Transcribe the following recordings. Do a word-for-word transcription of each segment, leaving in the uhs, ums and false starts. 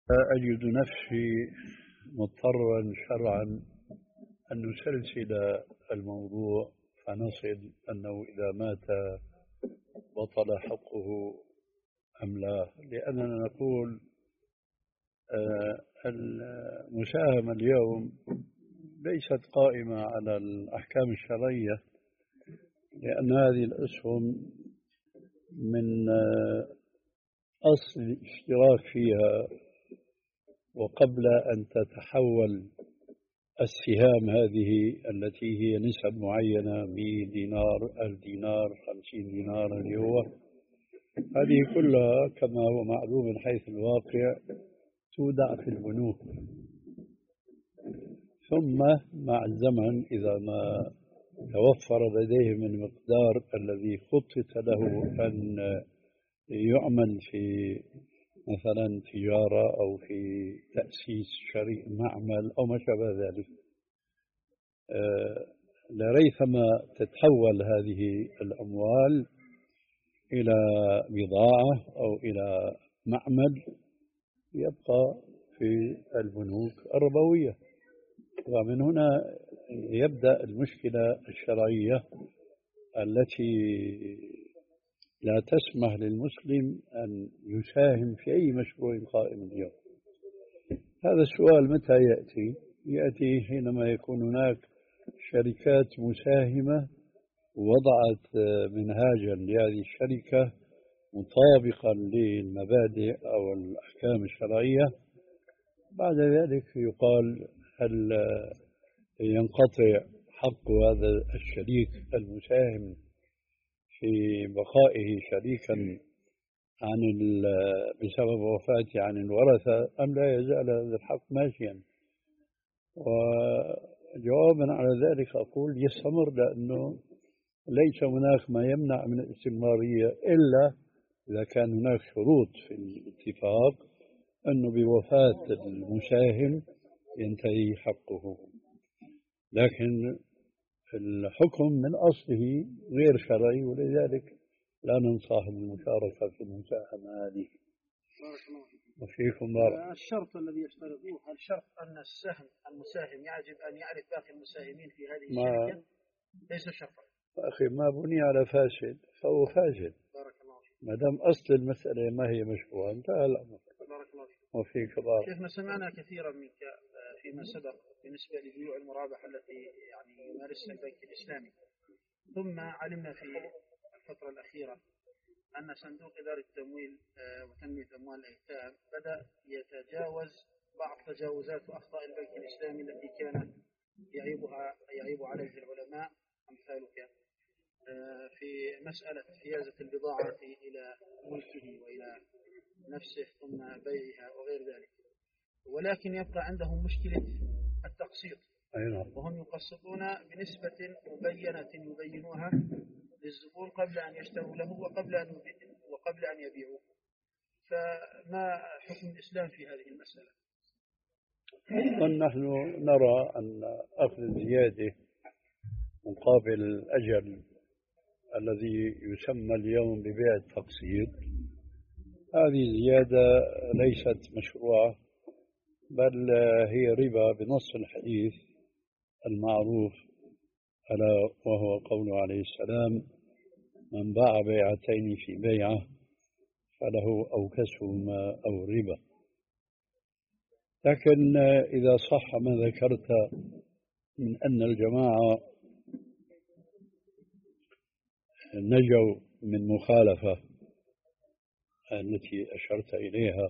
أجد نفسي مضطرا شرعا أن نسلسل الموضوع فنصل أنه إذا مات بطل حقه أم لا، لأننا نقول آه، المساهمة اليوم ليست قائمة على الأحكام الشرعية، لأن هذه الأسهم من آه، أصل الاشتراك فيها، وقبل أن تتحول السهام هذه التي هي نسب معينة، مئة دينار، ألف دينار، خمسين دينار اللي هو هذه كلها كما هو معلوم من حيث الواقع تودع في البنوك، ثم مع الزمن إذا ما توفر لديهم المقدار الذي خطط له أن يعمل في مثلا تجارة أو في تأسيس شريك معمل أو ما شابه ذلك، آه، لريثما تتحول هذه الأموال إلى بضاعة أو إلى معمل يبقى في البنوك الربوية. ومن هنا يبدأ المشكلة الشرعية التي لا تسمح للمسلم أن يساهم في أي مشروع قائم اليوم. هذا السؤال متى يأتي؟ يأتي حينما يكون هناك شركات مساهمة وضعت منهاجا لهذه الشركة مطابقا للمبادئ أو الأحكام الشرعية. بعد ذلك يقال هل ينقطع حق هذا الشريك المساهم في بقائه شريكا عن بسبب وفاته عن الورثة، أم لا يزال هذا الحق ماشيا؟ وجوابا على ذلك أقول يستمر، لأنه ليس هناك ما يمنع من الاستمرارية إلا إذا كان هناك شروط في الاتفاق أنه بوفاة المساهم ينتهي حقه. لكن الحكم من أصله غير شرعي، ولذلك لا ننصح بالمشاركة في المساهمة هذه. وفيكم بارك. الشرط الذي يشترطوه، هل شرط أن السهم المساهم يجب أن يعرف باقي المساهمين في هذه الشركة؟ ليس شرطا. أخي ما بني على فاسد فهو فاسد. بارك الله فيك. ما دام أصل المسألة ما هي مشروعة انتهى الأمر. بارك الله فيك. وفيك بارك. شيخنا سمعنا كثيرا منك فيما سبق بالنسبة لبيوع المرابحة التي يعني يمارسها البنك الإسلامي، ثم علمنا في الفترة الأخيرة أن صندوق إدارة التمويل وتنمية أموال الأيتام بدأ يتجاوز بعض تجاوزات وأخطاء البنك الإسلامي التي كان يعيبها يعيب عليه العلماء أمثالك في مسألة حيازة البضاعة إلى ملكه وإلى نفسه ثم بيعها وغير ذلك، ولكن يبقى عندهم مشكلة التقسيط، وهم يقسطون بنسبة مبينة يبينوها للزبون قبل أن يشتروا له وقبل أن وقبل أن يبيعوه. فما حكم الإسلام في هذه المسألة؟ نحن نرى أن أخذ الزيادة مقابل الأجل الذي يسمى اليوم ببيع التقسيط، هذه زيادة ليست مشروعة، بل هي ربا بنص الحديث المعروف، ألا وهو قوله عليه السلام: من باع بيعتين في بيعة فله أوكسهما أو ربا. لكن إذا صح ما ذكرت من أن الجماعة نجوا من مخالفة التي أشرت إليها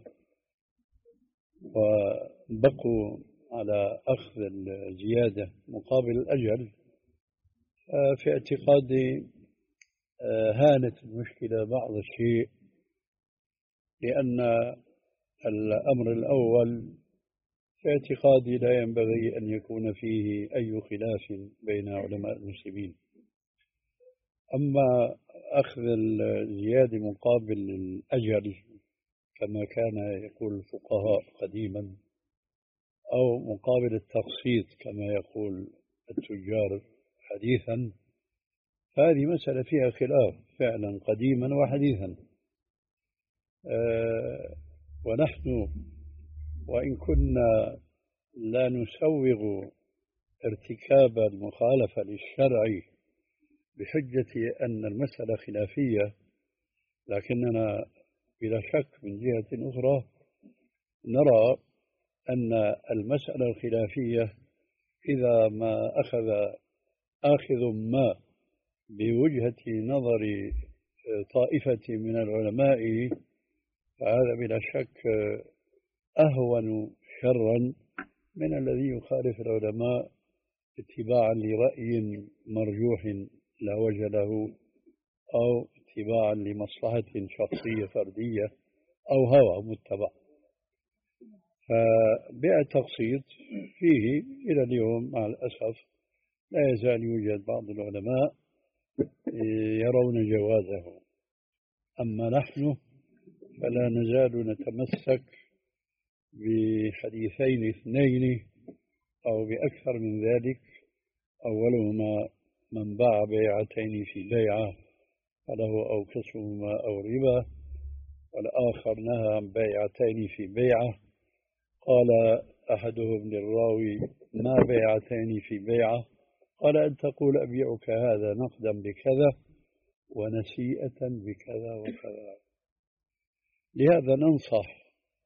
وبقوا على أخذ الزيادة مقابل الأجل، في اعتقادي هانت المشكلة بعض الشيء، لأن الأمر الأول في اعتقادي لا ينبغي أن يكون فيه أي خلاف بين علماء المسلمين. أما أخذ الزيادة مقابل الأجل كما كان يقول الفقهاء قديما، أو مقابل التقسيط كما يقول التجار حديثا، هذه مسألة فيها خلاف فعلا قديما وحديثا. أه ونحن وإن كنا لا نسوغ ارتكاب المخالفة للشرع بحجة أن المسألة خلافية، لكننا بلا شك من جهة أخرى نرى أن المسألة الخلافية إذا ما أخذ آخذ ما بوجهة نظر طائفة من العلماء فهذا بلا شك أهون شرا من الذي يخالف العلماء اتباعا لرأي مرجوح لا وجه له أو اتباعا لمصلحة شخصية فردية أو هوى متبع. فبيع التقسيط فيه إلى اليوم مع الأسف لا يزال يوجد بعض العلماء يرون جوازه، أما نحن فلا نزال نتمسك بحديثين اثنين أو بأكثر من ذلك، أولهما من باع بيعتين في بيعة فله أو كسبهما أو ربا، والآخر نهى عن بيعتين في بيعة. قال أحدهم للراوي: ما بيعتين في بيعة؟ قال: أن تقول أبيعك هذا نقدا بكذا ونسيئة بكذا وكذا. لهذا ننصح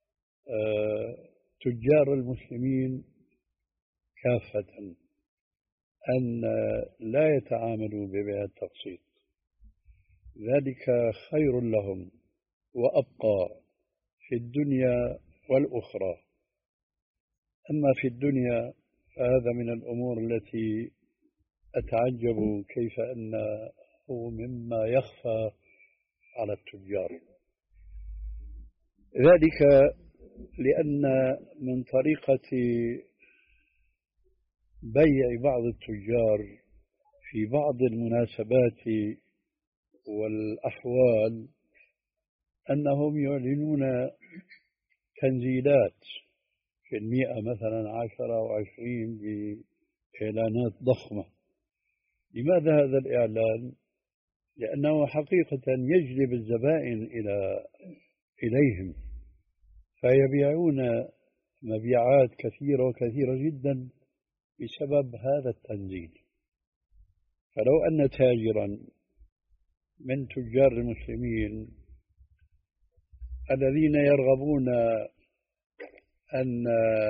تجار المسلمين كافة أن لا يتعاملوا ببيع التقسيط، ذلك خير لهم وأبقى في الدنيا والأخرى. أما في الدنيا فهذا من الأمور التي أتعجب كيف أنه مما يخفى على التجار، ذلك لأن من طريقة بيع بعض التجار في بعض المناسبات والأحوال أنهم يعلنون تنزيلات في المئة مثلا عشرة أو عشرين بإعلانات ضخمة. لماذا هذا الإعلان؟ لأنه حقيقة يجلب الزبائن إلى إليهم فيبيعون مبيعات كثيرة وكثيرة جدا بسبب هذا التنزيل. فلو أن تاجرا من تجار المسلمين الذين يرغبون أن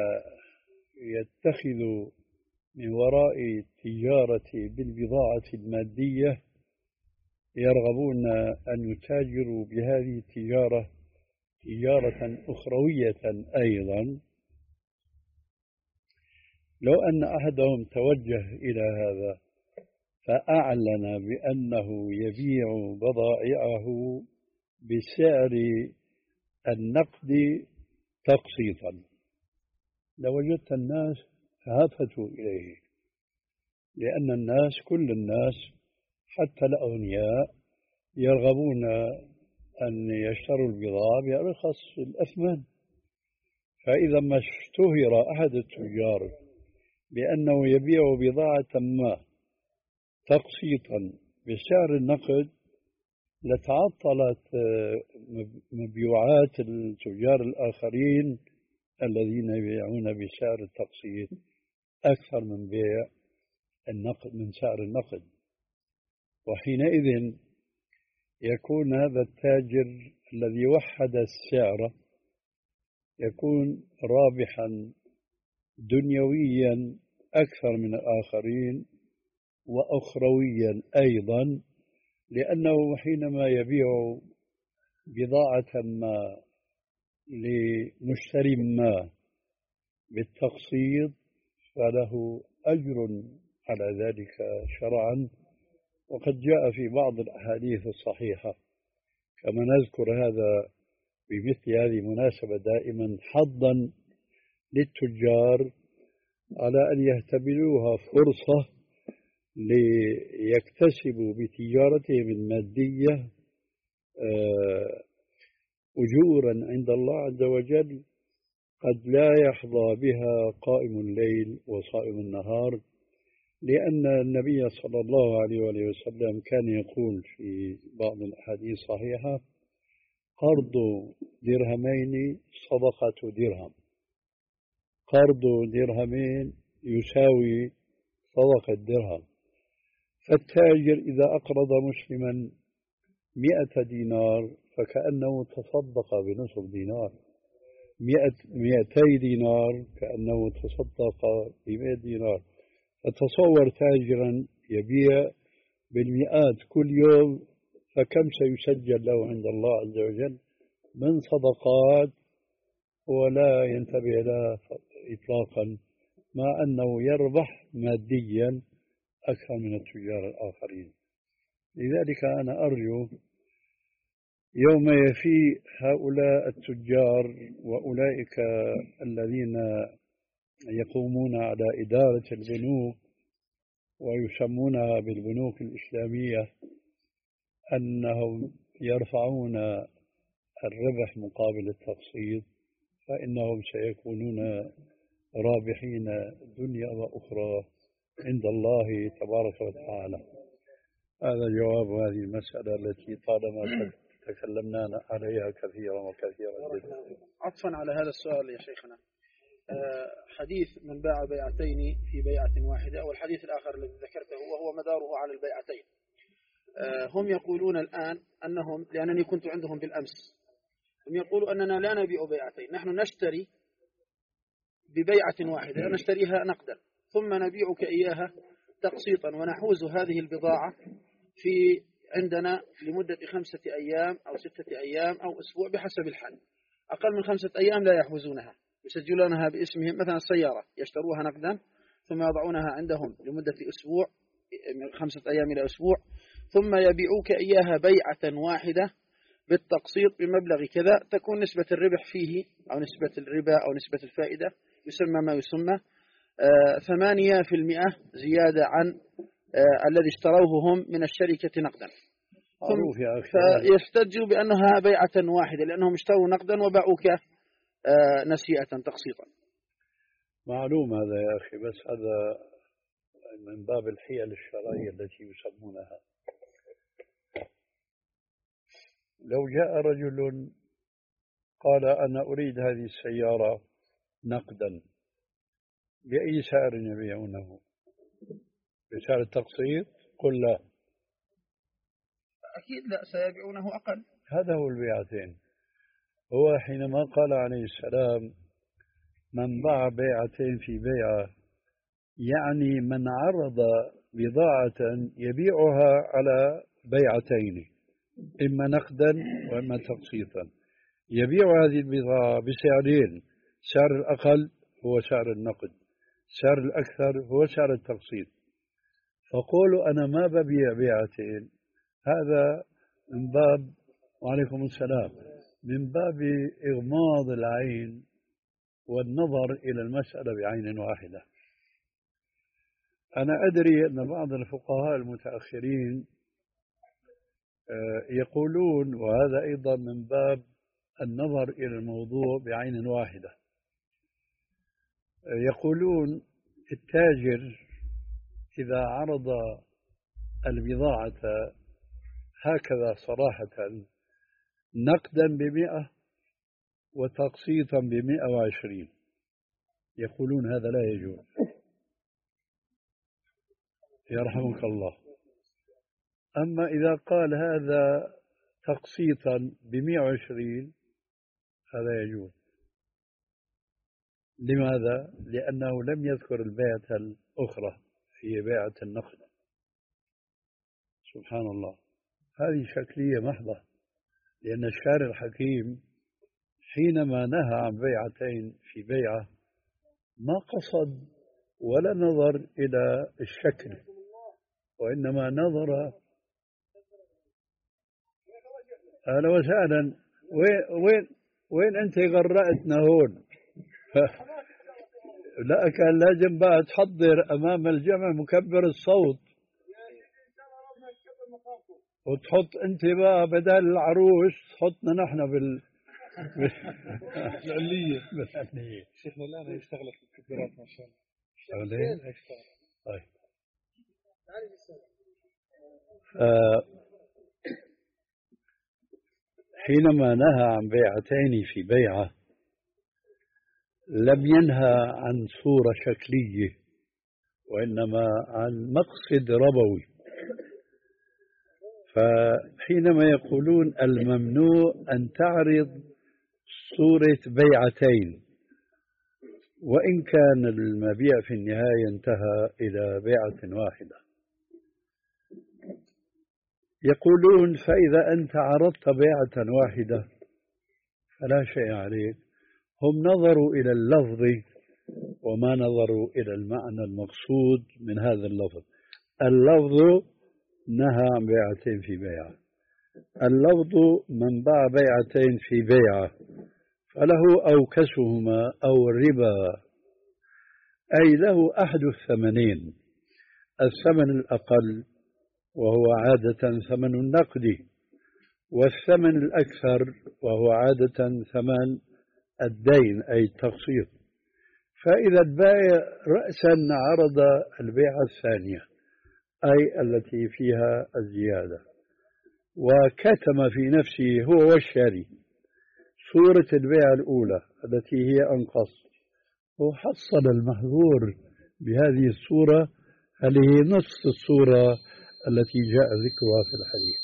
يتخذوا من وراء التجارة بالبضاعة المادية يرغبون أن يتاجروا بهذه التجارة تجارة أخروية أيضا، لو أن أحدهم توجه إلى هذا فأعلن بأنه يبيع بضائعه بسعر النقد تقسيطا لوجدت الناس هافتوا إليه، لأن الناس كل الناس حتى الأغنياء يرغبون أن يشتروا البضاعة بأرخص الأثمان. فإذا ما اشتهر أحد التجار بأنه يبيع بضاعة ما تقسيطا بسعر النقد لتعطلت مبيعات التجار الآخرين الذين يبيعون بسعر التقسيط أكثر من بيع النقد من سعر النقد، وحينئذ يكون هذا التاجر الذي وحد السعر يكون رابحا دنيويا أكثر من الآخرين وأخرويا أيضا، لأنه حينما يبيع بضاعة ما لمشتري ما بالتقسيط فله أجر على ذلك شرعا. وقد جاء في بعض الأحاديث الصحيحة كما نذكر هذا بمثل هذه المناسبة دائما حظا للتجار على أن يهتبروها فرصة ليكتسبوا بتجارتهم المادية أجورا عند الله عز وجل قد لا يحظى بها قائم الليل وصائم النهار، لأن النبي صلى الله عليه وسلم كان يقول في بعض الأحاديث الصحيحة: قرض درهمين صدقة درهم. قرض درهمين يساوي صدقة درهم. فالتاجر إذا أقرض مسلما مئة دينار فكأنه تصدق بنصف دينار، مئة مئتي دينار كأنه تصدق بمئة دينار. فتصور تاجرا يبيع بالمئات كل يوم، فكم سيسجل له عند الله عز وجل من صدقات ولا ينتبه لها إطلاقا، مع أنه يربح ماديا أكثر من التجار الآخرين. لذلك أنا أرجو يوم يفي هؤلاء التجار وأولئك الذين يقومون على إدارة البنوك ويسمونها بالبنوك الإسلامية أنهم يرفعون الربح مقابل التقسيط، فإنهم سيكونون رابحين دنيا وأخرى عند الله تبارك وتعالى. هذا جواب هذه المسألة التي طالما تكلمنا عليها كثيرا وكثيرا جدا. عطفا على هذا السؤال يا شيخنا، حديث من باع بيعتين في بيعة واحدة، والحديث الآخر الذي ذكرته وهو مداره على البيعتين، هم يقولون الآن أنهم، لأنني كنت عندهم بالأمس، هم يقولوا أننا لا نبيع بيعتين، نحن نشتري ببيعة واحدة، نشتريها نقدا ثم نبيعك إياها تقسيطا، ونحوز هذه البضاعة في عندنا لمدة خمسة أيام أو ستة أيام أو أسبوع بحسب الحال. أقل من خمسة أيام لا يحوزونها، يسجلونها باسمهم، مثلا السيارة يشتروها نقدا ثم يضعونها عندهم لمدة أسبوع، من خمسة أيام إلى أسبوع، ثم يبيعوك إياها بيعة واحدة بالتقسيط بمبلغ كذا، تكون نسبة الربح فيه أو نسبة الربا أو نسبة الفائدة يسمى ما يسمى ثمانية في المئة زيادة عن آه الذي اشتروه هم من الشركة نقدا. فيحتجوا بأنها بيعة واحدة لأنهم اشتروا نقدا وباعوك آه نسيئة تقسيطا. معلوم هذا يا أخي، بس هذا من باب الحيل الشرعية التي يسمونها. لو جاء رجل قال أنا أريد هذه السيارة نقدا، بأي سعر يبيعونه؟ بسعر التقسيط؟ قل لا، أكيد لا، سيبيعونه أقل. هذا هو البيعتين. هو حينما قال عليه السلام من باع بيعتين في بيعة، يعني من عرض بضاعة يبيعها على بيعتين، إما نقدا وإما تقسيطا، يبيع هذه البضاعة بسعرين، سعر الأقل هو سعر النقد، سعر الأكثر هو سعر التقسيط. فقولوا أنا ما ببيع بيعتين، هذا من باب، وعليكم السلام، من باب إغماض العين والنظر إلى المسألة بعين واحدة. أنا أدري أن بعض الفقهاء المتأخرين يقولون، وهذا أيضا من باب النظر إلى الموضوع بعين واحدة، يقولون التاجر إذا عرض البضاعة هكذا صراحة نقدا بمئة وتقسيطا بمئة وعشرين، يقولون هذا لا يجوز. يرحمك الله. أما إذا قال هذا تقسيطا بمئة وعشرين هذا يجوز. لماذا؟ لأنه لم يذكر البيعة الأخرى في بيعة النقد. سبحان الله، هذه شكلية محضة، لأن الشارع الحكيم حينما نهى عن بيعتين في بيعة ما قصد ولا نظر إلى الشكل، وإنما نظر. أهلا وسهلا، وين وين وين أنت غرأتنا هون؟ لا، كان لازم بقى تحضر أمام الجمع مكبر الصوت، وتحط أنت بقى بدل العروس تحطنا نحن بال بالعلية. بالعلية. شيخنا الآن يشتغل في الكبيرات ما شاء الله. شغلين؟ يشتغل. طيب. آه حينما نهى عن بيعتين في بيعة لم ينهى عن صورة شكلية، وإنما عن مقصد ربوي. فحينما يقولون الممنوع أن تعرض صورة بيعتين، وإن كان المبيع في النهاية انتهى إلى بيعة واحدة، يقولون فإذا أنت عرضت بيعة واحدة فلا شيء عليك. هم نظروا إلى اللفظ وما نظروا إلى المعنى المقصود من هذا اللفظ. اللفظ نهى عن بيعتين في بيعة. اللفظ من باع بيعتين في بيعة فله أوكسهما أو الربا، أي له أحد الثمنين: الثمن الأقل وهو عادة ثمن النقد، والثمن الأكثر وهو عادة ثمن الدين أي التقسيط. فإذا البائع رأسا عرض البيعة الثانية أي التي فيها الزيادة، وكتم في نفسه هو والشاري صورة البيعة الأولى التي هي أنقص، وحصل المحظور بهذه الصورة هذه نصف الصورة التي جاء ذكرها في الحديث.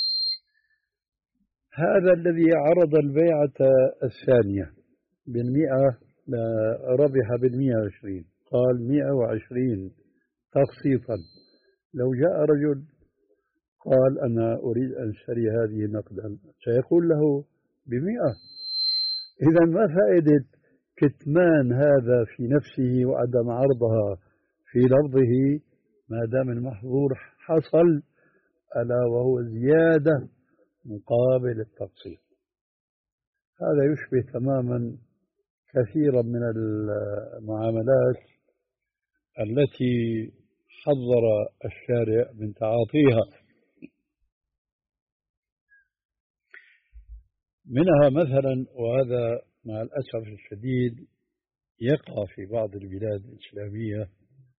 هذا الذي عرض البيعة الثانية بالمئة ربح بالمئة وعشرين، قال مئة وعشرين تقسيطا. لو جاء رجل قال أنا أريد أن أشتري هذه نقدا سيقول له بمئة. إذا ما فائدة كتمان هذا في نفسه وعدم عرضها في لفظه ما دام المحظور حصل، ألا وهو زيادة مقابل التقسيط. هذا يشبه تماما كثيرا من المعاملات التي حذر الشارع من تعاطيها. منها مثلا، وهذا مع الأسف الشديد يقع في بعض البلاد الإسلامية،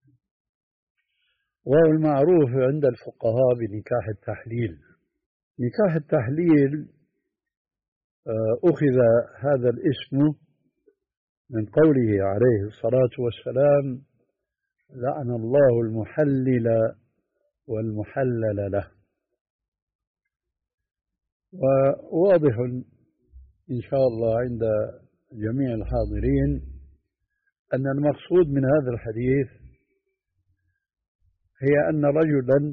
وهو المعروف عند الفقهاء بنكاح التحليل. نكاح التحليل أخذ هذا الاسم من قوله عليه الصلاة والسلام: لعن الله المحلل والمحلل له. وواضح إن شاء الله عند جميع الحاضرين أن المقصود من هذا الحديث هي أن رجلا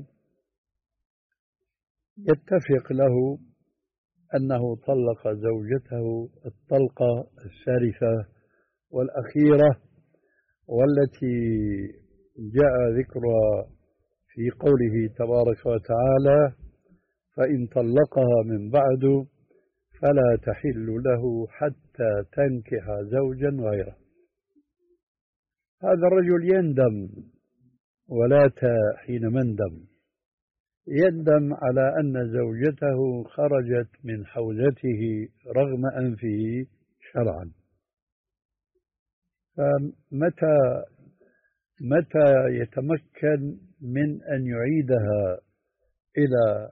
يتفق له أنه طلق زوجته الطلقة الثالثة والأخيرة، والتي جاء ذكرها في قوله تبارك وتعالى: فإن طلقها من بعد فلا تحل له حتى تنكح زوجا غيره. هذا الرجل يندم، ولا حين مندم يندم على أن زوجته خرجت من حوزته رغم أنفه شرعا. فمتى متى يتمكن من أن يعيدها إلى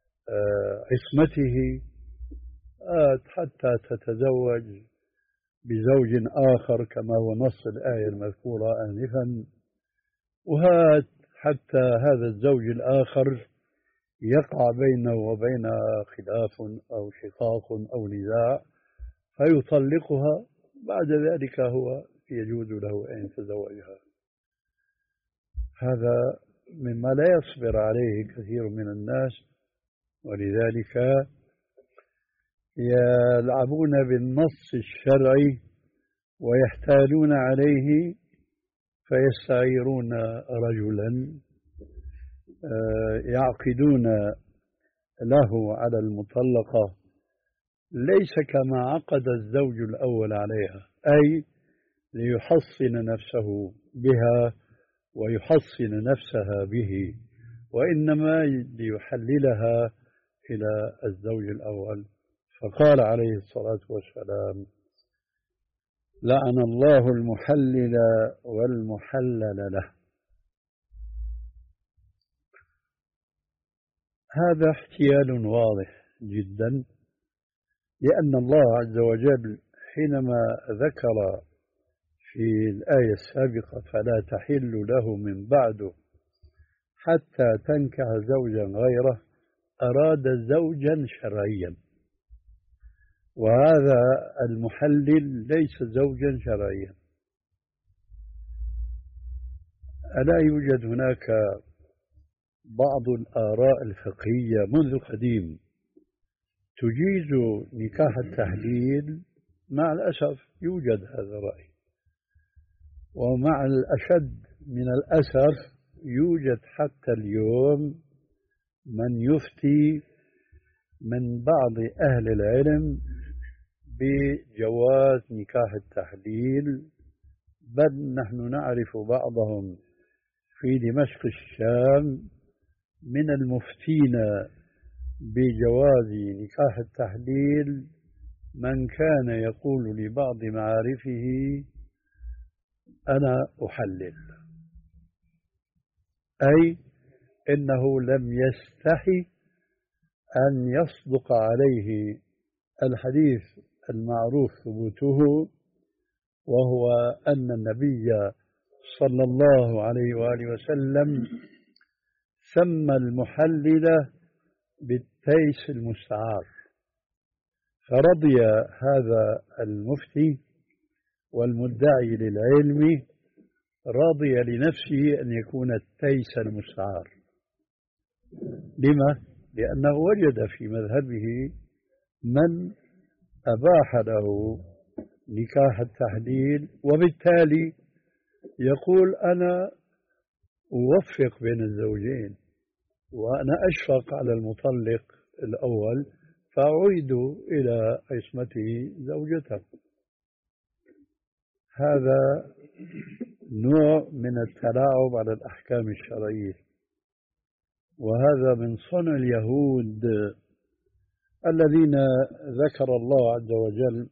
عصمته حتى تتزوج بزوج آخر كما هو نص الآية المذكورة آنفا، وهات حتى هذا الزوج الآخر يقع بينه وبينها خلاف أو شقاق أو نزاع فيطلقها، بعد ذلك هو يجوز له أن يتزوجها. هذا مما لا يصبر عليه كثير من الناس، ولذلك يلعبون بالنص الشرعي ويحتالون عليه، فيستعيرون رجلا يعقدون له على المطلقة ليس كما عقد الزوج الأول عليها، أي ليحصن نفسه بها ويحصن نفسها به، وإنما ليحللها إلى الزوج الأول. فقال عليه الصلاة والسلام: لعن الله المحلل والمحلل له. هذا احتيال واضح جدا، لأن الله عز وجل حينما ذكر في الآية السابقة فلا تحل له من بعده حتى تنكح زوجا غيره، أراد زوجا شرعيا، وهذا المحلل ليس زوجا شرعيا. ألا يوجد هناك بعض الآراء الفقهية منذ قديم تجيز نكاح التحليل؟ مع الأسف يوجد هذا الرأي، ومع الأشد من الأسف يوجد حتى اليوم من يفتي من بعض أهل العلم بجواز نكاح التحليل، بل نحن نعرف بعضهم في دمشق الشام من المفتين بجواز نكاح التحليل من كان يقول لبعض معارفه أنا أحلل، أي إنه لم يستحي أن يصدق عليه الحديث المعروف ثبوته، وهو أن النبي صلى الله عليه وآله وسلم سمى المحلل بالتيس المستعار، فرضي هذا المفتي والمدعي للعلم راضي لنفسه أن يكون التيس المستعار. لما؟ لأنه وجد في مذهبه من أباح له نكاح التحليل، وبالتالي يقول أنا أوفق بين الزوجين وأنا أشفق على المطلق الأول فأعيد إلى عصمته زوجته. هذا نوع من التلاعب على الأحكام الشرعية، وهذا من صنع اليهود الذين ذكر الله عز وجل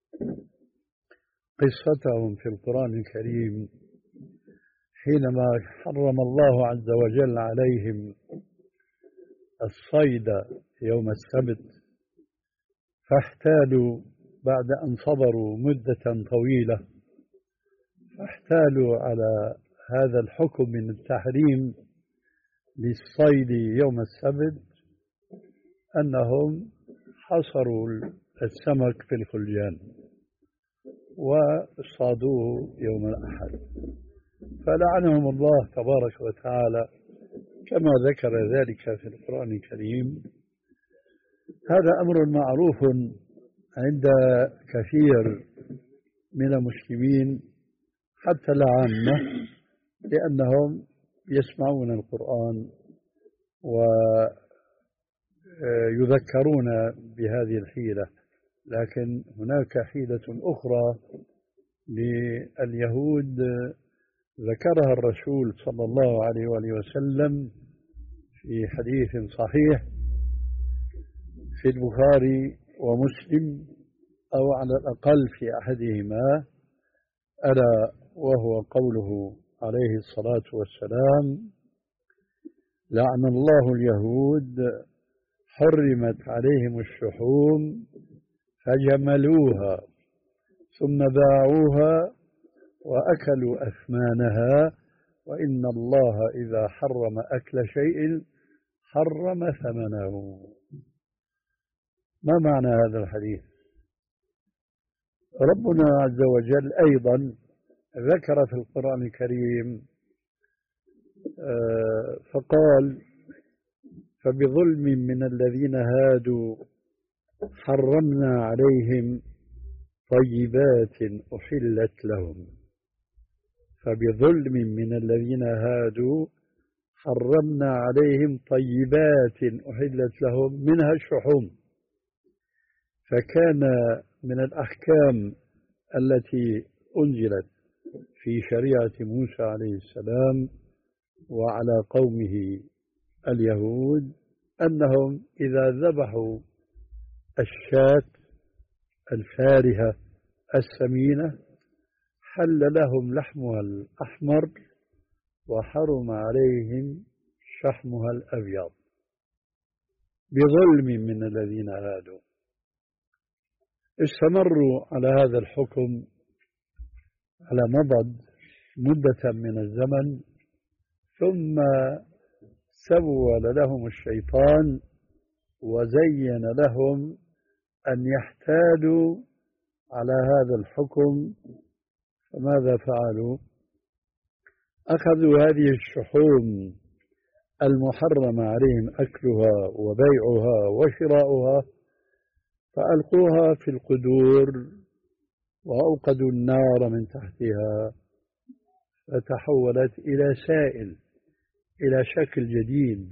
قصتهم في القرآن الكريم حينما حرم الله عز وجل عليهم الصيد يوم السبت، فاحتالوا بعد أن صبروا مدة طويلة، فاحتالوا على هذا الحكم من التحريم للصيد يوم السبت أنهم حصروا السمك في الخلجان وصادوه يوم الأحد، فلعنهم الله تبارك وتعالى كما ذكر ذلك في القرآن الكريم. هذا أمر معروف عند كثير من المسلمين حتى العامة، لأنهم يسمعون القرآن ويذكرون بهذه الحيلة، لكن هناك حيلة أخرى لليهود ذكرها الرسول صلى الله عليه وآله وسلم في حديث صحيح في البخاري ومسلم، أو على الأقل في أحدهما، ألا وهو قوله عليه الصلاة والسلام: لعن الله اليهود حرمت عليهم الشحوم فجملوها ثم باعوها وأكلوا أثمانها، وإن الله إذا حرم أكل شيء حرم ثمنه. ما معنى هذا الحديث؟ ربنا عز وجل أيضا ذكر في القرآن الكريم فقال: فبظلم من الذين هادوا حرمنا عليهم طيبات أحلت لهم. فبظلم من الذين هادوا حرمنا عليهم طيبات أحلت لهم منها الشحوم. فكان من الأحكام التي أنزلت في شريعة موسى عليه السلام وعلى قومه اليهود أنهم إذا ذبحوا الشاة الفارهة السمينة حل لهم لحمها الأحمر وحرم عليهم شحمها الأبيض، بظلم من الذين هادوا. استمروا على هذا الحكم على مضض مدة من الزمن، ثم سول لهم الشيطان وزين لهم أن يحتالوا على هذا الحكم. فماذا فعلوا؟ أخذوا هذه الشحوم المحرم عليهم أكلها وبيعها وشراؤها فألقوها في القدور وأوقدوا النار من تحتها، فتحولت إلى سائل، إلى شكل جديد.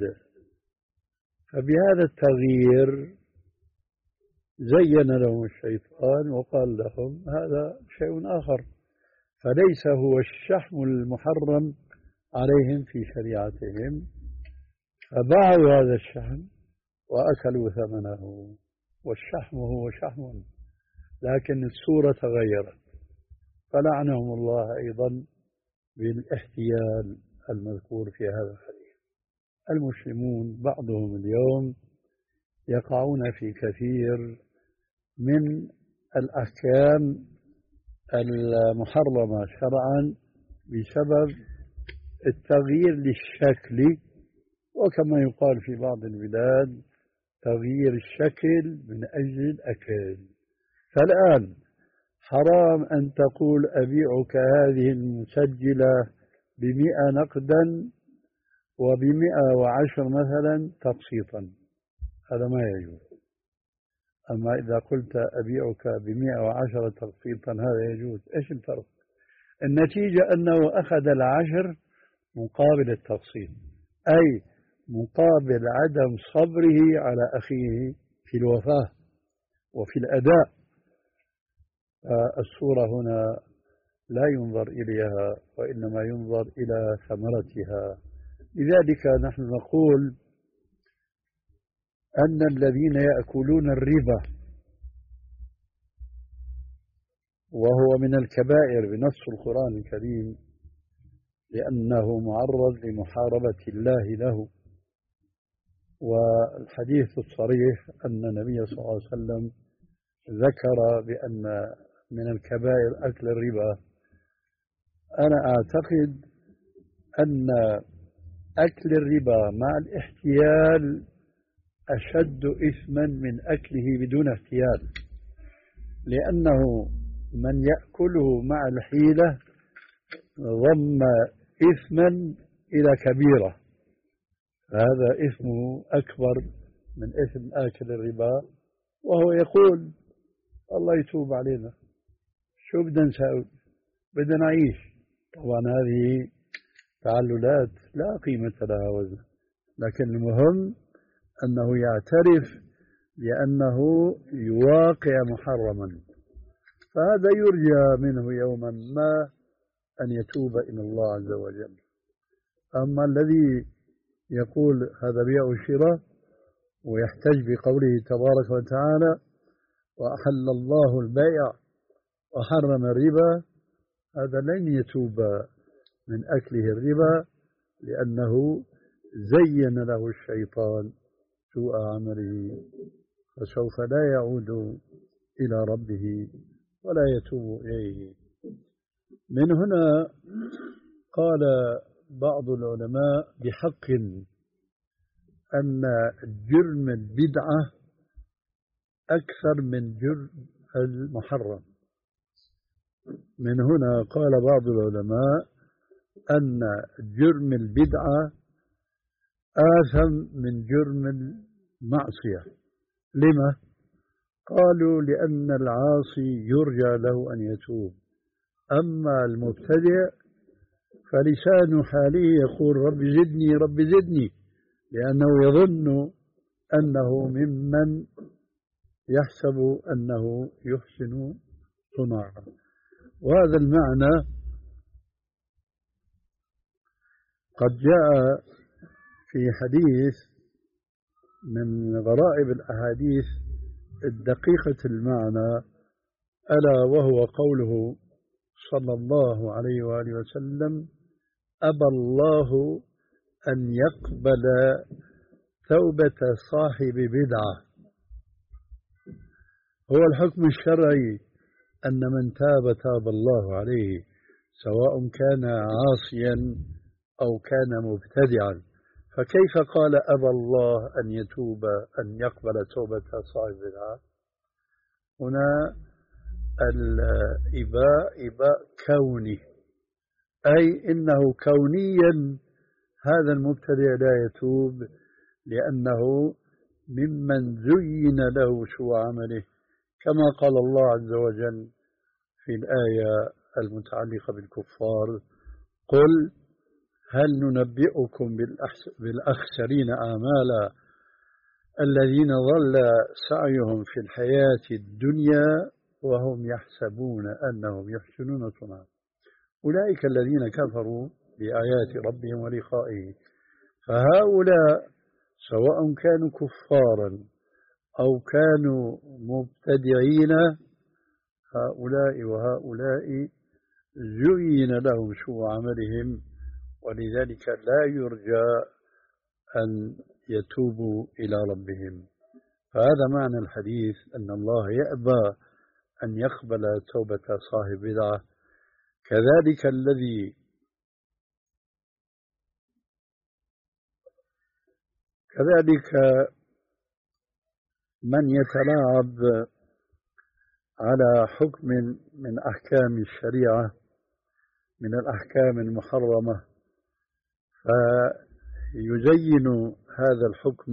فبهذا التغيير زين لهم الشيطان وقال لهم هذا شيء آخر، فليس هو الشحم المحرم عليهم في شريعتهم، فباعوا هذا الشحم وأكلوا ثمنه، والشحم هو شحم لكن الصورة تغيرت، فلعنهم الله أيضا بالاحتيال المذكور في هذا الحديث. المسلمون بعضهم اليوم يقعون في كثير من الأحكام المحرمة شرعا بسبب التغيير للشكل، وكما يقال في بعض البلاد تغيير الشكل من أجل الأكل. فالآن حرام أن تقول أبيعك هذه المسجلة بمئة نقدا وبمئة وعشر مثلا تقسيطا، هذا ما يجوز. أما إذا قلت أبيعك بمئة وعشرة تقسيطا هذا يجوز. إيش الفرق؟ النتيجة أنه أخذ العشر مقابل التقسيط، أي مقابل عدم صبره على أخيه في الوفاة وفي الأداء. الصورة هنا لا ينظر إليها وإنما ينظر إلى ثمرتها. لذلك نحن نقول أن الذين يأكلون الربا وهو من الكبائر بنص القرآن الكريم لأنه معرض لمحاربة الله له، والحديث الصريح أن النبي صلى الله عليه وسلم ذكر بأن من الكبائر أكل الربا. أنا أعتقد أن أكل الربا مع الاحتيال أشد إثما من أكله بدون احتيال، لأنه من يأكله مع الحيلة ضم إثما إلى كبيرة، هذا إثمه أكبر من إثم آكل الربا، وهو يقول الله يتوب علينا، شو بدنا نسوي؟ بدنا نعيش. طبعا هذه تعللات لا قيمة لها وزن، لكن المهم أنه يعترف لأنه يواقع محرما، فهذا يرجى منه يوما ما أن يتوب إلى الله عز وجل. أما الذي يقول هذا بيع وشراء ويحتج بقوله تبارك وتعالى وأحل الله البيع وحرم الربا، هذا لن يتوب من أكله الربا لأنه زين له الشيطان سوء عمله، فسوف لا يعود إلى ربه ولا يتوب إليه. من هنا قال بعض العلماء بحق أن جرم البدعة أكثر من جرم المحرم. من هنا قال بعض العلماء أن جرم البدعة آثم من جرم المعصية. لما؟ قالوا لأن العاصي يرجى له أن يتوب، أما المبتدع فلسان حاله يقول رب زدني رب زدني، لأنه يظن أنه ممن يحسب أنه يحسن صنعا. وهذا المعنى قد جاء في حديث من غرائب الأحاديث الدقيقة المعنى، ألا وهو قوله صلى الله عليه وآله وسلم أبى الله أن يقبل توبة صاحب بدعة. هو الحكم الشرعي أن من تاب تاب الله عليه، سواء كان عاصيا أو كان مبتدعا. فكيف قال أبى الله أن يتوب أن يقبل توبة صاحب البدعة؟ هنا الإباء إباء كوني، أي إنه كونيا هذا المبتدع لا يتوب لأنه ممن زين له سوء عمله، كما قال الله عز وجل في الآية المتعلقة بالكفار: قل هل ننبئكم بالأخسرين أعمالا الذين ضل سعيهم في الحياة الدنيا وهم يحسبون أنهم يحسنون صنعا. أولئك الذين كفروا بآيات ربهم ولقائه. فهؤلاء سواء كانوا كفارا أو كانوا مبتدعين، هؤلاء وهؤلاء زين لهم سوء عملهم، ولذلك لا يرجى أن يتوبوا إلى ربهم. فهذا معنى الحديث، أن الله يأبى أن يقبل توبة صاحب بدعة. كذلك الذي كذلك من يتلاعب على حكم من أحكام الشريعة من الأحكام المحرمة، فيزين هذا الحكم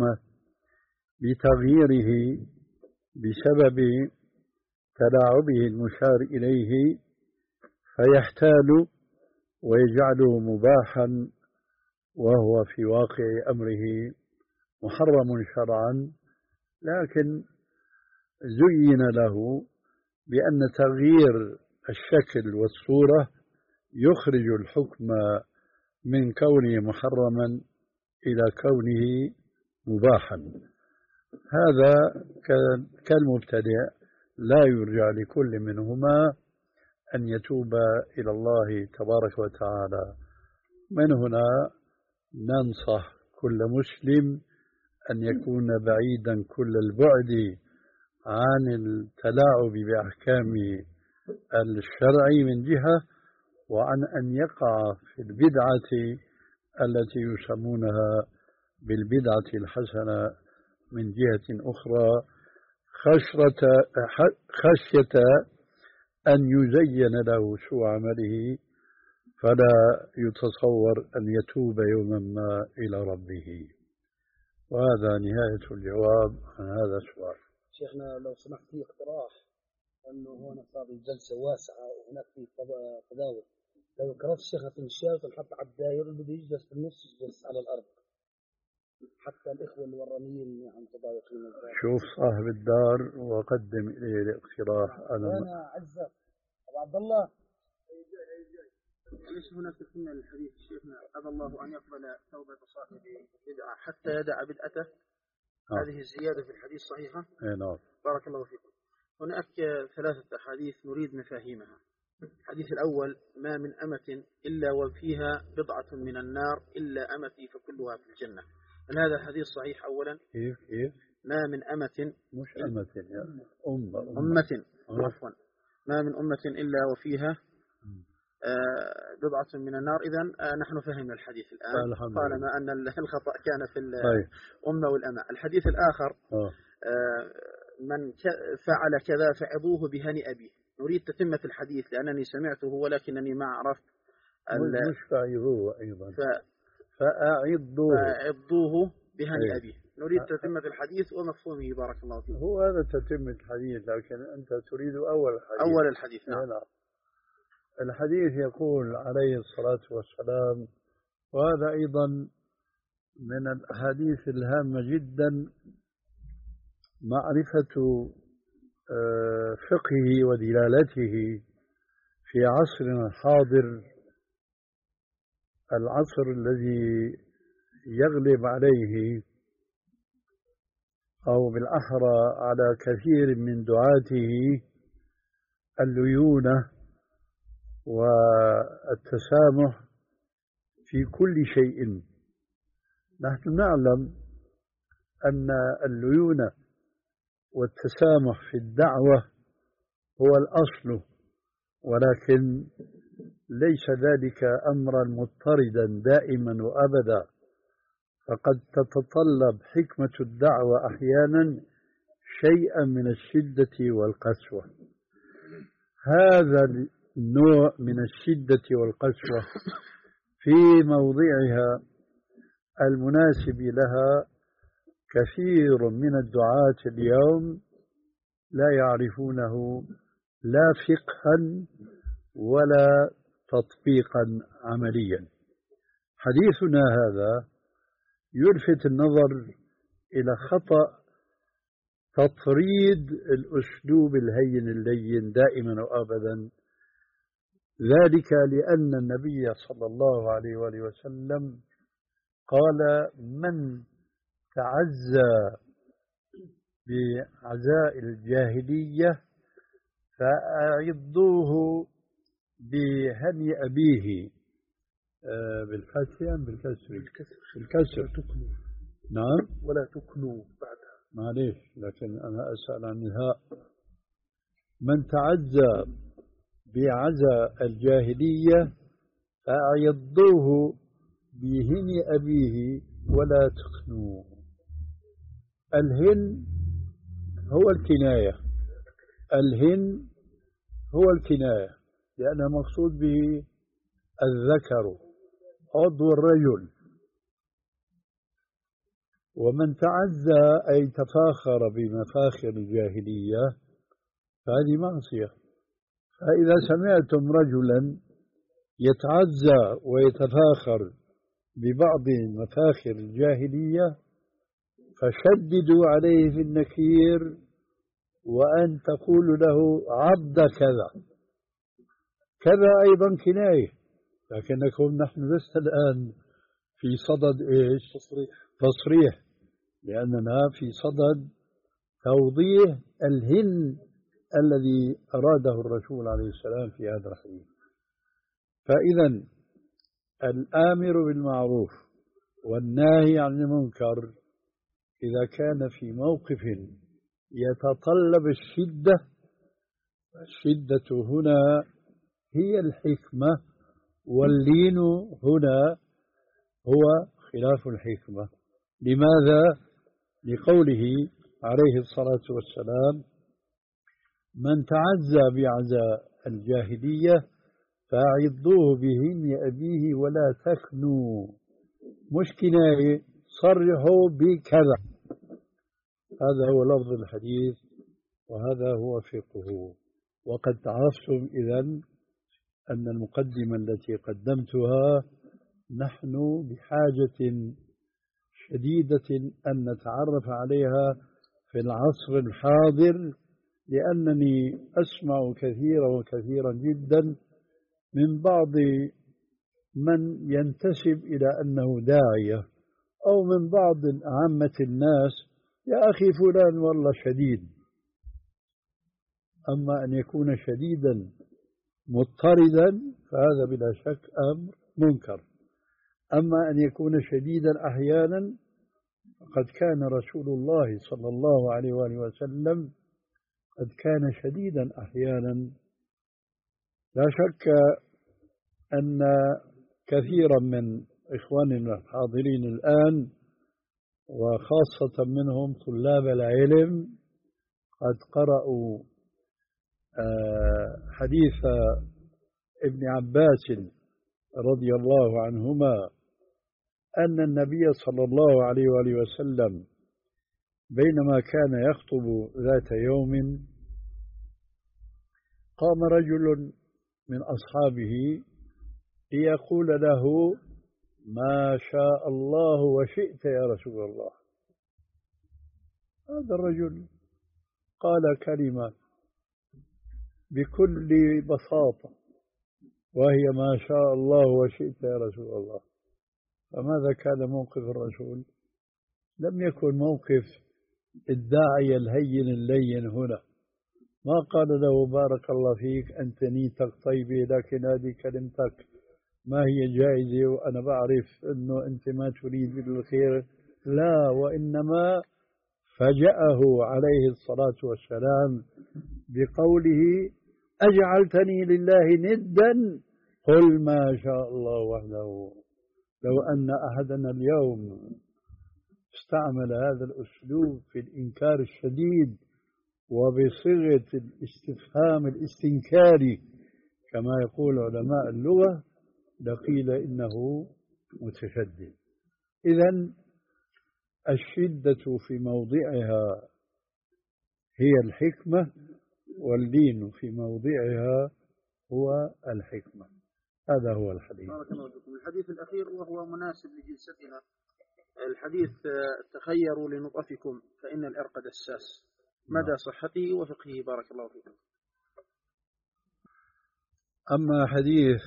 بتغييره بسبب تلاعبه المشار إليه، فيحتال ويجعله مباحا وهو في واقع أمره محرم شرعا، لكن زين له بأن تغيير الشكل والصورة يخرج الحكم من كونه محرما إلى كونه مباحا. هذا كالمبتدع لا يرجع لكل منهما أن يتوب إلى الله تبارك وتعالى. من هنا ننصح كل مسلم أن يكون بعيدا كل البعد عن التلاعب بأحكام الشرع من جهة، وعن أن يقع في البدعة التي يسمونها بالبدعة الحسنة من جهة أخرى، خشية أن يزين له سوء عمله فلا يتصور أن يتوب يوما ما إلى ربه. وهذا نهاية الجواب عن هذا السؤال. شيخنا لو سمحت في اقتراح أنه هنا صار الجلسة واسعة وهناك في تداول، لو كرهت الشيخ في الشاف نحط على الدائرة اللي بده يجلس في النص يجلس على الأرض حتى الإخوة الورانيين يعني متضايقين. شوف صاحب الدار وقدم إليه الاقتراح. أنا أنا عزة أبو عبد الله. ليس هناك سنة للحديث شيخنا أبى الله أن يقبل توبة صاحب بدعة حتى يدع بدعته. آه. هذه الزيادة في الحديث صحيحة؟ اي نعم. بارك الله فيكم. هناك ثلاثة أحاديث نريد مفاهيمها. الحديث الأول: ما من أمة إلا وفيها بضعة من النار إلا أمتي فكلها في الجنة. هل هذا الحديث صحيح أولا؟ كيف كيف؟ ما من أمة مش أمة يا أمة أمة عفوا ما من أمة إلا وفيها آه بضعة من النار. إذن آه نحن فهمنا الحديث الآن طالما أن الخطأ كان في الأمة والأمة. الحديث الآخر: آه من فعل كذا فعظوه بهني أبيه. نريد تتمة الحديث لأنني سمعته ولكنني ما عرفت. مش فعظوه أيضا ف... فأعضوه فأعضوه بهني أيه. أبيه. نريد تتمة الحديث ومفهومه. بارك الله فيك. هو هذا تتمة الحديث، لكن أنت تريد أول الحديث. أول الحديث نعم. نعم. الحديث يقول عليه الصلاة والسلام، وهذا أيضا من الأحاديث الهامة جدا، معرفة فقهه ودلالته في عصرنا الحاضر، العصر الذي يغلب عليه أو بالأحرى على كثير من دعاته الليونة والتسامح في كل شيء. نحن نعلم أن الليونة والتسامح في الدعوة هو الأصل، ولكن ليس ذلك أمرا مضطردا دائما وأبدا، فقد تتطلب حكمة الدعوة أحيانا شيئا من الشدة والقسوة. هذا النوع من الشدة والقسوة في موضعها المناسب لها كثير من الدعاة اليوم لا يعرفونه لا فقها ولا تطبيقا عمليا. حديثنا هذا يلفت النظر إلى خطأ تطريد الأسلوب الهين اللين دائما وأبدا، ذلك لأن النبي صلى الله عليه وآله وسلم قال: من تعزى بعزاء الجاهلية فأعضوه بهني أبيه، آه بالفتح أم بالكسر؟ بالكسر. بالكسر. تكنوا. نعم. ولا تكنوا بعدها. معليش، لكن أنا أسأل عن الهاء. من تعزى بعزاء الجاهلية فأعضوه بهن أبيه ولا تخنوه. الهن هو الكناية، الهن هو الكناية لأن مقصود به الذكر عضو الرجل. ومن تعزى أي تفاخر بمفاخر الجاهلية فهذه معصية. فإذا سمعتم رجلا يتعزى ويتفاخر ببعض مفاخر الجاهلية فشددوا عليه في النكير، وأن تقول له عبد كذا كذا أيضا كناية، لكنكم نحن لسه الآن في صدد إيش؟ تصريح. تصريح، لأننا في صدد توضيح الهن الذي أراده الرسول عليه السلام في هذا الحديث. فإذا الآمر بالمعروف والناهي عن المنكر إذا كان في موقف يتطلب الشدة، الشدة هنا هي الحكمة، واللين هنا هو خلاف الحكمة. لماذا؟ لقوله عليه الصلاة والسلام: من تعزى بعزاء الجاهلية فأعضوه بهن أبيه ولا تخنوا. مش كناية، صرحوا بكذا. هذا هو لفظ الحديث وهذا هو فقهه. وقد عرفتم إذن أن المقدمة التي قدمتها نحن بحاجة شديدة أن نتعرف عليها في العصر الحاضر، لأنني أسمع كثيرا وكثيرا جدا من بعض من ينتسب إلى أنه داعية أو من بعض عامة الناس: يا أخي فلان والله شديد. أما أن يكون شديدا مضطردا فهذا بلا شك أمر منكر. أما أن يكون شديدا أحيانا فقد كان رسول الله صلى الله عليه وآله وسلم قد كان شديدا أحيانا. لا شك أن كثيرا من إخواننا الحاضرين الآن وخاصة منهم طلاب العلم قد قرأوا حديث ابن عباس رضي الله عنهما أن النبي صلى الله عليه وآله وسلم بينما كان يخطب ذات يوم قام رجل من أصحابه ليقول له: ما شاء الله وشئت يا رسول الله. هذا الرجل قال كلمة بكل بساطة وهي: ما شاء الله وشئت يا رسول الله. فماذا كان موقف الرسول؟ لم يكن موقف الداعية الهين اللين هنا. ما قال له: بارك الله فيك أنت نيتك طيبة لكن هذه كلمتك ما هي جائزة وأنا بعرف أنه أنت ما تريد الخير. لا، وإنما فجأه عليه الصلاة والسلام بقوله: أجعلتني لله ندا قل ما شاء الله وحده. لو أن أحدنا اليوم استعمل هذا الأسلوب في الإنكار الشديد وبصيغة الاستفهام الاستنكاري كما يقول علماء اللغة لقيل إنه متشدد. إذن الشدة في موضعها هي الحكمة، واللين في موضعها هو الحكمة. هذا هو الحديث. بارك الله فيكم. الحديث الأخير وهو مناسب لجلستنا، الحديث تخيروا لنطفكم فإن العرق دساس، مدى صحته وفقهه؟ بارك الله فيكم. أما حديث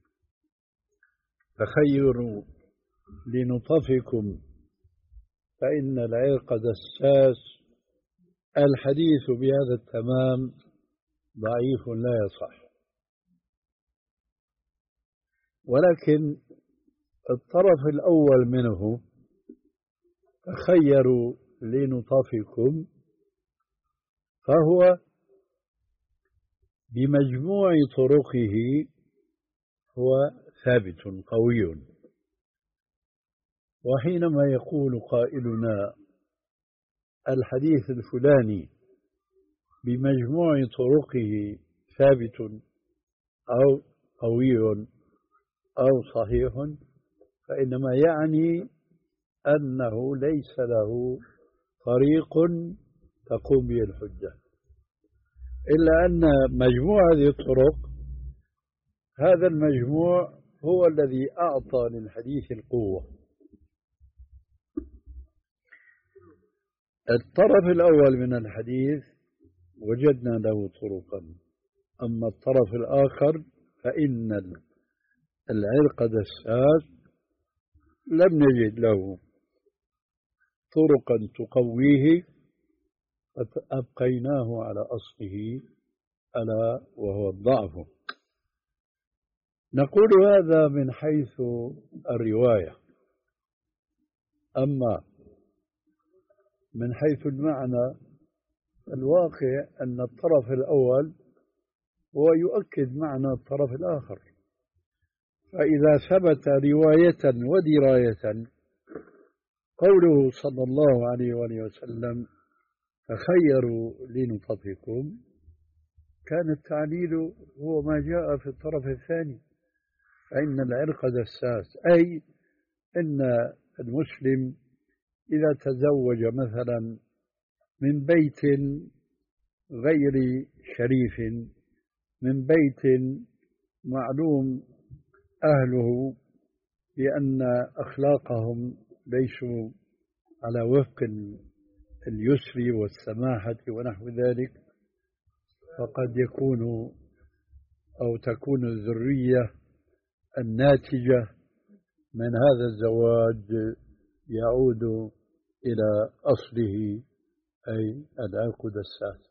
تخيروا لنطفكم فإن العرق دساس، الحديث بهذا التمام ضعيف لا يصح، ولكن الطرف الأول منه تخيروا لنطفكم فهو بمجموع طرقه هو ثابت قوي. وحينما يقول قائلنا الحديث الفلاني بمجموع طرقه ثابت أو قوي أو صحيح، فإنما يعني أنه ليس له طريق تقوم به الحجة، إلا أن مجموع هذه الطرق هذا المجموع هو الذي أعطى للحديث القوة. الطرف الأول من الحديث وجدنا له طرقا، أما الطرف الآخر فإن العرق دساس لم نجد له طرقا تقويه، أبقيناه على أصله ألا وهو الضعف. نقول هذا من حيث الرواية، أما من حيث المعنى الواقع أن الطرف الأول هو يؤكد معنى الطرف الآخر. فإذا ثبت رواية ودراية قوله صلى الله عليه وآله وسلم تخيروا لنطفكم، كان التعليل هو ما جاء في الطرف الثاني، فإن العرق دساس، أي إن المسلم إذا تزوج مثلا من بيت غير شريف، من بيت معلوم أهله بأن أخلاقهم ليسوا على وفق اليسر والسماحة ونحو ذلك، فقد يكون أو تكون الذرية الناتجة من هذا الزواج يعود إلى أصله أي العرق دساس.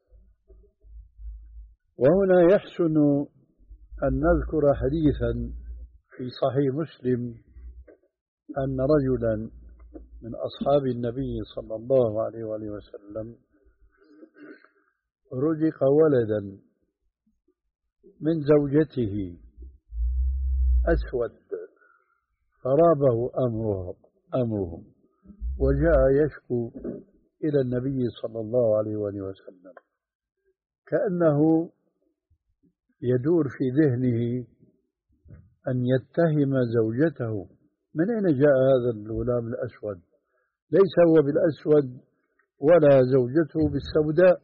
وهنا يحسن أن نذكر حديثا في صحيح مسلم أن رجلا من أصحاب النبي صلى الله عليه وآله وسلم رزق ولدا من زوجته أسود فرابه أمره أمرهم وجاء يشكو إلى النبي صلى الله عليه وآله وسلم، كأنه يدور في ذهنه أن يتهم زوجته. من أين جاء هذا الغلام الأسود؟ ليس هو بالأسود ولا زوجته بالسوداء.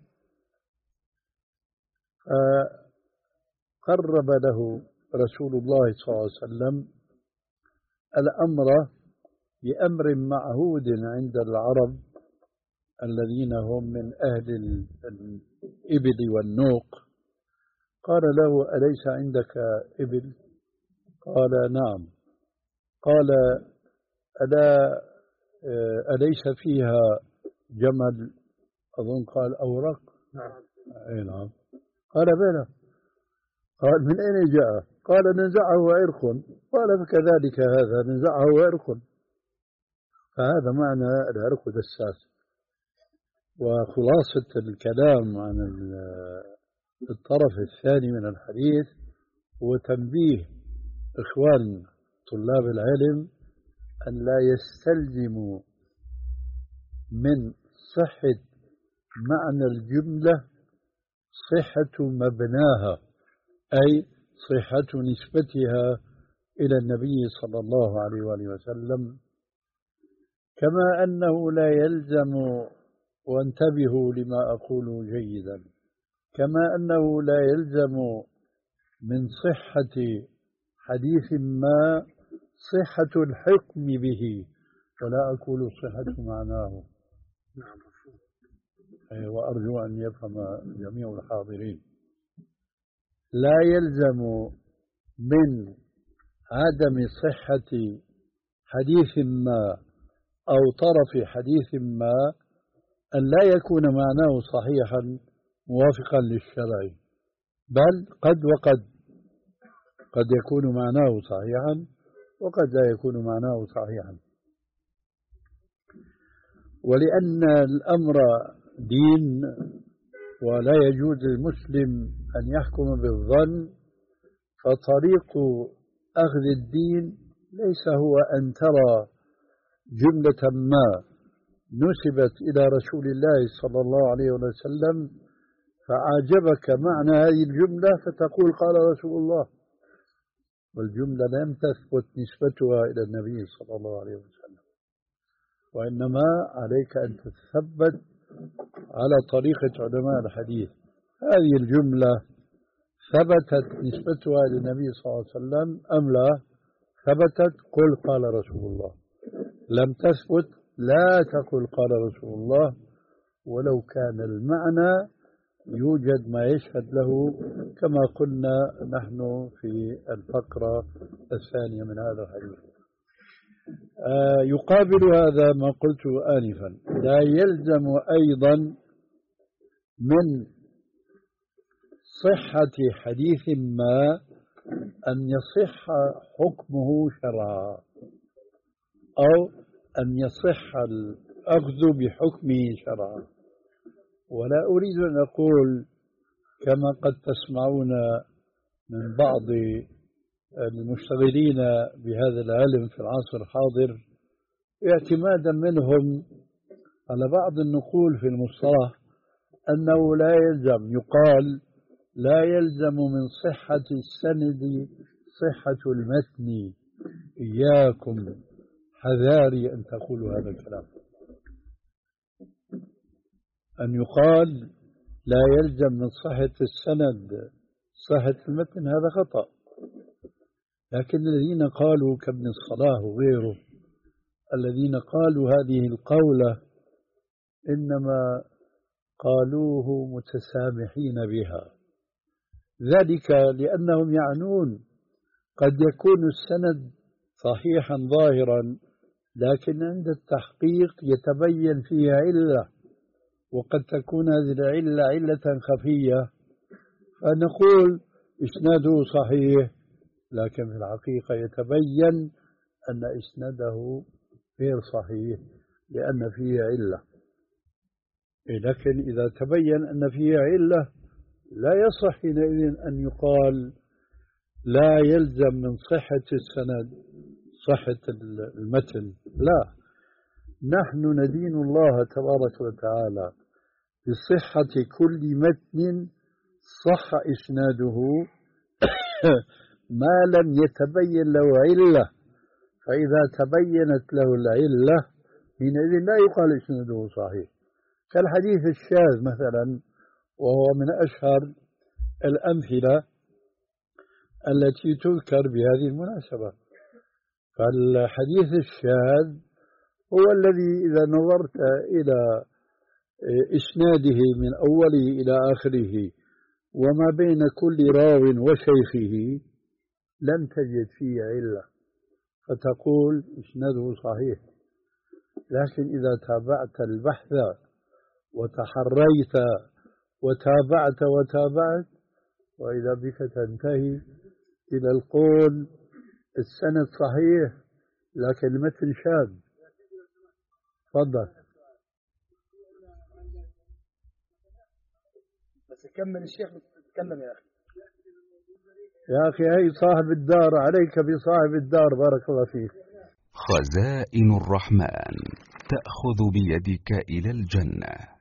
فقرب له رسول الله صلى الله عليه وسلم الأمر بأمر معهود عند العرب الذين هم من أهل الإبل والنوق. قال له أليس عندك إبل؟ قال نعم. قال ألا أليس فيها جمل؟ أظن قال أورق. نعم. أي نعم. قال بلى. قال من أين جاء؟ قال نزعه عرق. قال فكذلك هذا نزعه عرق. فهذا معنى العرق دساس. وخلاصة الكلام عن الطرف الثاني من الحديث هو تنبيه إخوان طلاب العلم أن لا يستلزموا من صحة معنى الجملة صحة مبناها، أي صحة نسبتها إلى النبي صلى الله عليه وآله وسلم، كما أنه لا يلزم، وانتبهوا لما أقول جيدا، كما أنه لا يلزم من صحة حديث ما صحة الحكم به، ولا أقول صحة معناه. نعم. وأرجو أن يفهم جميع الحاضرين. لا يلزم من عدم صحة حديث ما أو طرف حديث ما أن لا يكون معناه صحيحا موافقا للشرع، بل قد وقد قد يكون معناه صحيحا وقد لا يكون معناه صحيحا. ولأن الأمر دين ولا يجوز للمسلم أن يحكم بالظن، فطريق أخذ الدين ليس هو أن ترى جملة ما نسبت إلى رسول الله صلى الله عليه وسلم فأعجبك معنى هذه الجملة فتقول قال رسول الله، والجملة لم تثبت نسبتها إلى النبي صلى الله عليه وسلم، وإنما عليك أن تتثبت على طريقة علماء الحديث. هذه الجملة ثبتت نسبتها للنبي صلى الله عليه وسلم أم لا؟ ثبتت، قل قال رسول الله. لم تثبت، لا تقل قال رسول الله، ولو كان المعنى يوجد ما يشهد له، كما قلنا نحن في الفقرة الثانية من هذا الحديث. آه يقابل هذا ما قلت آنفا، لا يلزم أيضا من صحة حديث ما أن يصح حكمه شرعا، أو أن يصح الأخذ بحكمه شرعا. ولا أريد أن أقول كما قد تسمعون من بعض المشتغلين بهذا العلم في العصر الحاضر اعتمادا منهم على بعض النقول في المصطلح أنه لا يلزم، يقال لا يلزم من صحة السند صحة المتن. إياكم حذاري أن تقولوا هذا الكلام، أن يقال لا يلزم من صحة السند صحة المتن، هذا خطأ. لكن الذين قالوا كابن الصلاح وغيره الذين قالوا هذه القولة إنما قالوه متسامحين بها، ذلك لأنهم يعنون قد يكون السند صحيحا ظاهرا لكن عند التحقيق يتبين فيها علة، وقد تكون هذه العلة علة خفية، فنقول إسناده صحيح لكن في الحقيقة يتبين أن إسناده غير صحيح لأن فيه علة. لكن إذا تبين أن فيه علة لا يصح حينئذ أن يقال لا يلزم من صحة السند صحة المتن، لا، نحن ندين الله تبارك وتعالى بصحة كل متن صح إسناده ما لم يتبين له علة، فإذا تبينت له العلة حينئذ لا يقال إسناده صحيح، كالحديث الشاذ مثلا، وهو من أشهر الأمثلة التي تذكر بهذه المناسبة. فالحديث الشاذ هو الذي إذا نظرت إلى إسناده من أوله إلى آخره وما بين كل راو وشيخه لم تجد فيه علة فتقول إسناده صحيح. لكن إذا تابعت البحث وتحريت وتابعت وتابعت وإذا بك تنتهي إلى القول السند صحيح لكن المتن شاذ. تفضل. بس كمل الشيخ تتكلم يا أخي. يا أخي هي صاحب الدار، عليك بصاحب الدار. بارك الله فيك. خزائن الرحمن تأخذ بيدك إلى الجنة.